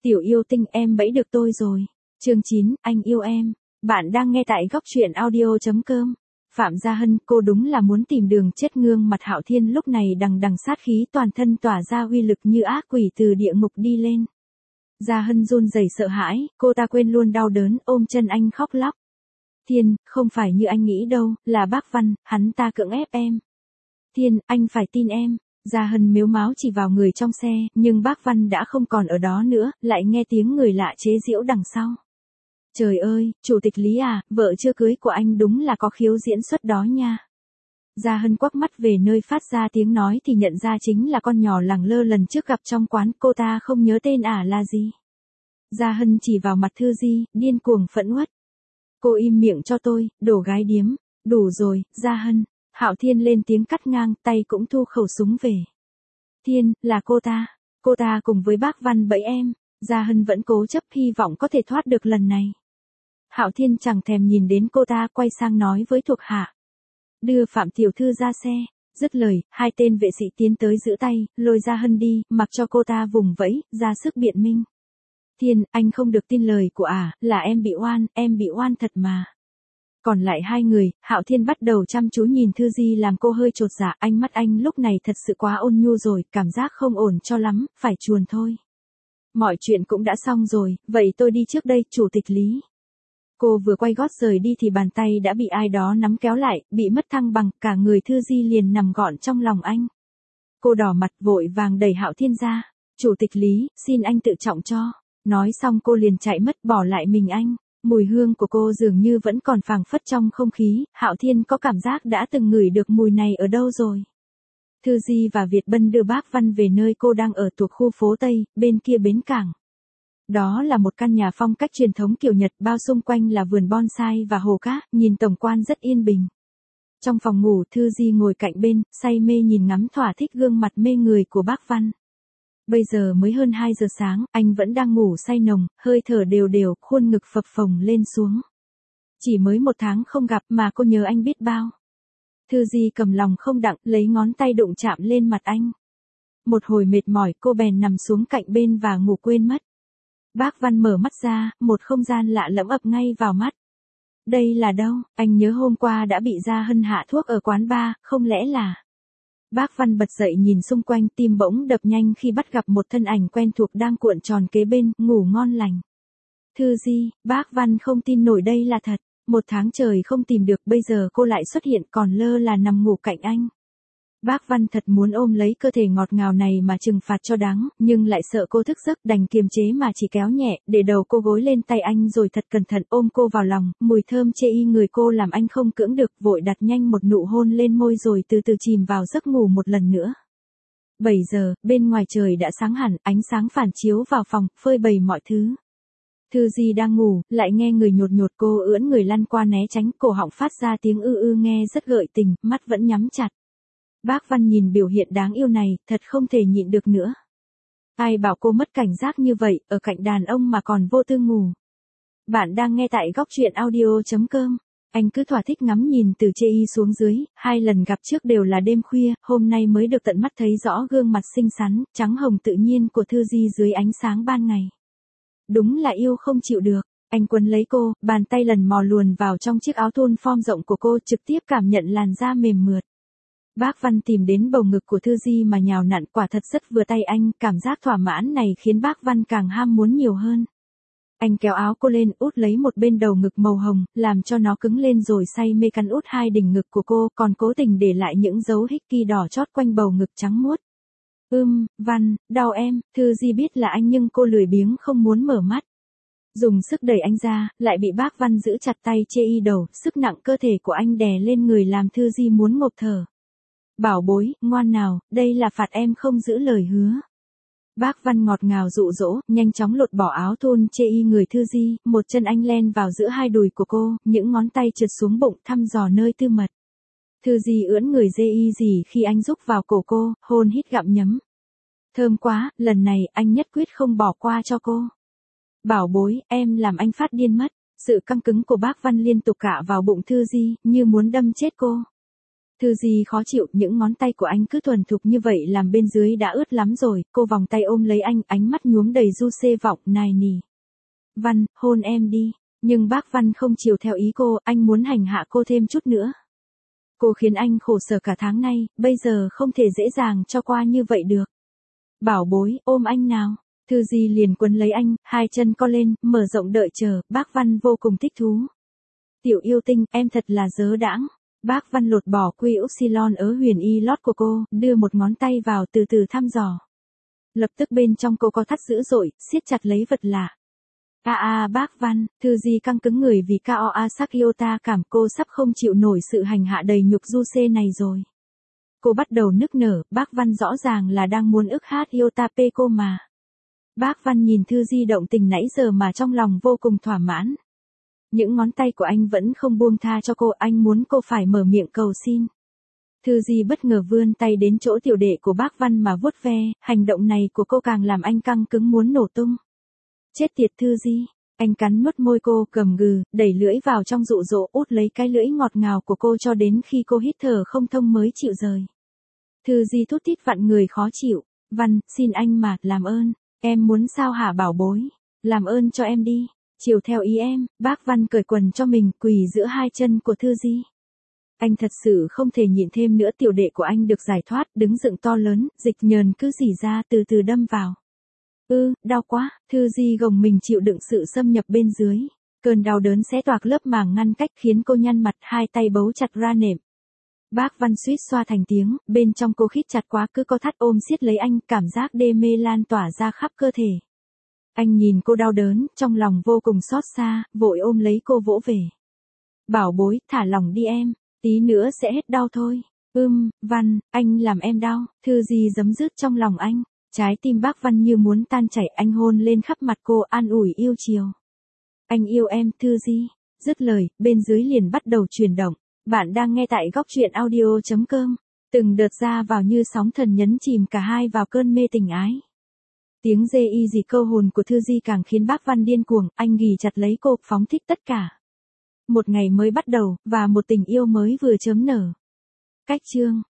Tiểu yêu tinh, em bẫy được tôi rồi. Chương 9, anh yêu em. Bạn đang nghe tại góc truyện audio.com. Phạm Gia Hân, cô đúng là muốn tìm đường chết. Gương mặt Hạo Thiên lúc này đằng đằng sát khí, toàn thân tỏa ra uy lực như ác quỷ từ địa ngục đi lên. Gia Hân run rẩy sợ hãi, cô ta quên luôn đau đớn, ôm chân anh khóc lóc. Thiên, không phải như anh nghĩ đâu, là bác Văn, hắn ta cưỡng ép em. Thiên, anh phải tin em. Gia Hân mếu máo chỉ vào người trong xe, nhưng bác Văn đã không còn ở đó nữa, lại nghe tiếng người lạ chế giễu đằng sau. Trời ơi, Chủ tịch Lý à, vợ chưa cưới của anh đúng là có khiếu diễn xuất đó nha. Gia Hân quắc mắt về nơi phát ra tiếng nói thì nhận ra chính là con nhỏ lẳng lơ lần trước gặp trong quán, cô ta không nhớ tên là gì. Gia Hân chỉ vào mặt Thư Di, điên cuồng phẫn uất. Cô im miệng cho tôi, đồ gái điếm. Đủ rồi, Gia Hân. Hạo Thiên lên tiếng cắt ngang, tay cũng thu khẩu súng về. Thiên, là cô ta cùng với bác Văn bẫy em. Gia Hân vẫn cố chấp hy vọng có thể thoát được lần này. Hạo Thiên chẳng thèm nhìn đến cô ta, quay sang nói với thuộc hạ. Đưa Phạm tiểu thư ra xe. Dứt lời, hai tên vệ sĩ tiến tới giữ tay, lôi Gia Hân đi, mặc cho cô ta vùng vẫy, ra sức biện minh. Thiên, anh không được tin lời của là em bị oan thật mà. Còn lại hai người, Hạo Thiên bắt đầu chăm chú nhìn Thư Di làm cô hơi chột dạ, ánh mắt anh lúc này thật sự quá ôn nhu rồi, cảm giác không ổn cho lắm, phải chuồn thôi. Mọi chuyện cũng đã xong rồi, vậy tôi đi trước đây, Chủ tịch Lý. Cô vừa quay gót rời đi thì bàn tay đã bị ai đó nắm kéo lại, bị mất thăng bằng, cả người Thư Di liền nằm gọn trong lòng anh. Cô đỏ mặt vội vàng đẩy Hạo Thiên ra. Chủ tịch Lý, xin anh tự trọng cho. Nói xong cô liền chạy mất, bỏ lại mình anh. Mùi hương của cô dường như vẫn còn phảng phất trong không khí, Hạo Thiên có cảm giác đã từng ngửi được mùi này ở đâu rồi. Thư Di và Việt Bân đưa bác Văn về nơi cô đang ở thuộc khu phố Tây, bên kia bến cảng. Đó là một căn nhà phong cách truyền thống kiểu Nhật, bao xung quanh là vườn bonsai và hồ cát, nhìn tổng quan rất yên bình. Trong phòng ngủ, Thư Di ngồi cạnh bên, say mê nhìn ngắm thỏa thích gương mặt mê người của bác Văn. Bây giờ mới hơn 2 giờ sáng, anh vẫn đang ngủ say nồng, hơi thở đều đều, khuôn ngực phập phồng lên xuống. Chỉ mới 1 tháng không gặp mà cô nhớ anh biết bao. Thư Di cầm lòng không đặng, lấy ngón tay đụng chạm lên mặt anh. Một hồi mệt mỏi, cô bèn nằm xuống cạnh bên và ngủ quên mất. Bác Văn mở mắt ra, một không gian lạ lẫm ập ngay vào mắt. Đây là đâu? Anh nhớ hôm qua đã bị Gia Hân hạ thuốc ở quán bar, không lẽ là... Bác Văn bật dậy nhìn xung quanh, tim bỗng đập nhanh khi bắt gặp một thân ảnh quen thuộc đang cuộn tròn kế bên, ngủ ngon lành. Thư Di, bác Văn không tin nổi đây là thật. 1 tháng trời không tìm được, bây giờ cô lại xuất hiện còn lơ là nằm ngủ cạnh anh. Bác Văn thật muốn ôm lấy cơ thể ngọt ngào này mà trừng phạt cho đáng, nhưng lại sợ cô thức giấc, đành kiềm chế mà chỉ kéo nhẹ, để đầu cô gối lên tay anh rồi thật cẩn thận ôm cô vào lòng, mùi thơm chê y người cô làm anh không cưỡng được, vội đặt nhanh một nụ hôn lên môi rồi từ từ chìm vào giấc ngủ một lần nữa. 7 giờ, bên ngoài trời đã sáng hẳn, ánh sáng phản chiếu vào phòng, phơi bày mọi thứ. Thư Di đang ngủ, lại nghe người nhột nhột, cô ưỡn người lăn qua né tránh, cổ họng phát ra tiếng ư nghe rất gợi tình, mắt vẫn nhắm chặt. Bác Văn nhìn biểu hiện đáng yêu này, thật không thể nhịn được nữa. Ai bảo cô mất cảnh giác như vậy, ở cạnh đàn ông mà còn vô tư ngủ. Bạn đang nghe tại góc truyện audio.com. Anh cứ thỏa thích ngắm nhìn từ chê y xuống dưới, 2 lần gặp trước đều là đêm khuya, hôm nay mới được tận mắt thấy rõ gương mặt xinh xắn, trắng hồng tự nhiên của Thư Di dưới ánh sáng ban ngày. Đúng là yêu không chịu được. Anh quấn lấy cô, bàn tay lần mò luồn vào trong chiếc áo thun form rộng của cô, trực tiếp cảm nhận làn da mềm mượt. Bác Văn tìm đến bầu ngực của Thư Di mà nhào nặn, quả thật rất vừa tay anh, cảm giác thỏa mãn này khiến bác Văn càng ham muốn nhiều hơn. Anh kéo áo cô lên, út lấy một bên đầu ngực màu hồng, làm cho nó cứng lên rồi say mê cắn út 2 đỉnh ngực của cô, còn cố tình để lại những dấu hickey đỏ chót quanh bầu ngực trắng muốt. Văn, đau em. Thư Di biết là anh nhưng cô lười biếng không muốn mở mắt. Dùng sức đẩy anh ra, lại bị bác Văn giữ chặt tay chê y đầu, sức nặng cơ thể của anh đè lên người làm Thư Di muốn ngộp thở. Bảo bối, ngoan nào, đây là phạt em không giữ lời hứa. Bác Văn ngọt ngào dụ dỗ, nhanh chóng lột bỏ áo thun chê y người Thư Di, một chân anh len vào giữa 2 đùi của cô, những ngón tay trượt xuống bụng thăm dò nơi tư mật. Thư Di ưỡn người dê y gì khi anh rúc vào cổ cô, hôn hít gặm nhấm. Thơm quá, lần này anh nhất quyết không bỏ qua cho cô. Bảo bối, em làm anh phát điên mất. Sự căng cứng của bác Văn liên tục cạ vào bụng Thư Di, như muốn đâm chết cô. Thư Di khó chịu, những ngón tay của anh cứ thuần thục như vậy làm bên dưới đã ướt lắm rồi, cô vòng tay ôm lấy anh, ánh mắt nhuốm đầy du xê vọng, nài nỉ. Văn, hôn em đi. Nhưng bác Văn không chiều theo ý cô, anh muốn hành hạ cô thêm chút nữa. Cô khiến anh khổ sở cả tháng nay, bây giờ không thể dễ dàng cho qua như vậy được. Bảo bối, ôm anh nào. Thư Di liền quấn lấy anh, hai chân co lên, mở rộng đợi chờ, bác Văn vô cùng thích thú. Tiểu yêu tinh, em thật là dớ đãng. Bác Văn lột bỏ quy upsilon ở huyền y lót của cô, đưa một ngón tay vào từ từ thăm dò. Lập tức bên trong cô có thắt dữ dội, siết chặt lấy vật lạ. Bác Văn, Thư Di căng cứng người vì Kaoa Sakyota cảm cô sắp không chịu nổi sự hành hạ đầy nhục du xê này rồi. Cô bắt đầu nức nở, bác Văn rõ ràng là đang muốn ức hát Yotape cô mà. Bác Văn nhìn Thư Di động tình nãy giờ mà trong lòng vô cùng thỏa mãn. Những ngón tay của anh vẫn không buông tha cho cô, anh muốn cô phải mở miệng cầu xin. Thư Di bất ngờ vươn tay đến chỗ tiểu đệ của bác Văn mà vuốt ve, hành động này của cô càng làm anh căng cứng muốn nổ tung. Chết tiệt Thư Di, anh cắn nuốt môi cô, gầm gừ, đẩy lưỡi vào trong dụ dỗ, út lấy cái lưỡi ngọt ngào của cô cho đến khi cô hít thở không thông mới chịu rời. Thư Di thút thít vặn người khó chịu. Văn, xin anh mà, làm ơn. Em muốn sao hả bảo bối? Làm ơn cho em đi. Chiều theo ý em, bác Văn cởi quần cho mình, quỳ giữa hai chân của Thư Di. Anh thật sự không thể nhịn thêm nữa, tiểu đệ của anh được giải thoát, đứng dựng to lớn, dịch nhờn cứ rỉ ra từ từ đâm vào. Đau quá, Thư Di gồng mình chịu đựng sự xâm nhập bên dưới. Cơn đau đớn xé toạc lớp màng ngăn cách khiến cô nhăn mặt, hai tay bấu chặt ra nệm. Bác Văn suýt xoa thành tiếng, bên trong cô khít chặt quá, cứ co thắt ôm siết lấy anh, cảm giác đê mê lan tỏa ra khắp cơ thể. Anh nhìn cô đau đớn, trong lòng vô cùng xót xa, vội ôm lấy cô vỗ về. Bảo bối, thả lỏng đi em, tí nữa sẽ hết đau thôi. Văn, anh làm em đau. Thư Di giấm dứt trong lòng anh. Trái tim bác Văn như muốn tan chảy, anh hôn lên khắp mặt cô, an ủi yêu chiều. Anh yêu em, Thư Di. Dứt lời, bên dưới liền bắt đầu chuyển động. Bạn đang nghe tại góc truyện audio.com. Từng đợt ra vào như sóng thần nhấn chìm cả hai vào cơn mê tình ái. Tiếng dê y dì câu hồn của Thư Di càng khiến bác Văn điên cuồng, anh ghì chặt lấy cô, phóng thích tất cả. Một ngày mới bắt đầu, và một tình yêu mới vừa chớm nở. Cách chương